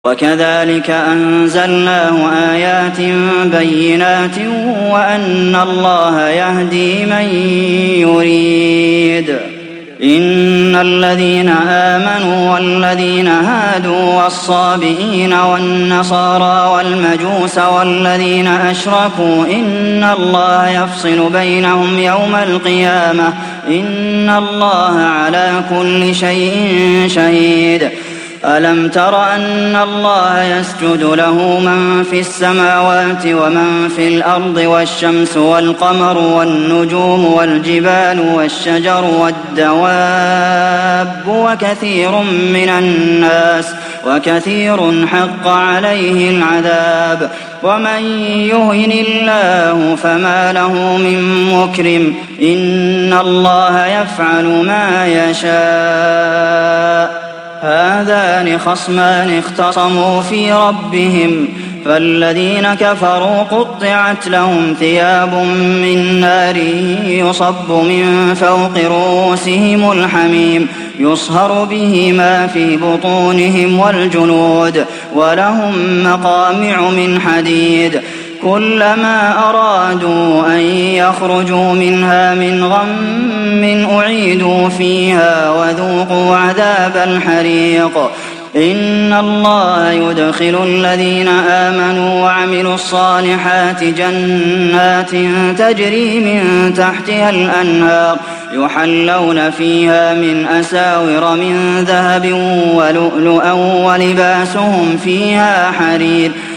وكذلك أنزلناه آيات بينات وأن الله يهدي من يريد. إن الذين آمنوا والذين هادوا والصابئين والنصارى والمجوس والذين أشركوا إن الله يفصل بينهم يوم القيامة إن الله على كل شيء شهيد. ألم تر أن الله يسجد له من في السماوات ومن في الأرض والشمس والقمر والنجوم والجبال والشجر والدواب وكثير من الناس وكثير حق عليه العذاب ومن يهن الله فما له من مكرم إن الله يفعل ما يشاء. هذان خصمان اختصموا في ربهم فالذين كفروا قطعت لهم ثياب من نار يصب من فوق رؤوسهم الحميم يصهر به ما في بطونهم والجلود ولهم مقامع من حديد كلما أرادوا أن يخرجوا منها من غم أعيدوا فيها وذوقوا عذاب الحريق. إن الله يدخل الذين آمنوا وعملوا الصالحات جنات تجري من تحتها الأنهار يحلون فيها من أساور من ذهب ولؤلؤا ولباسهم فيها حرير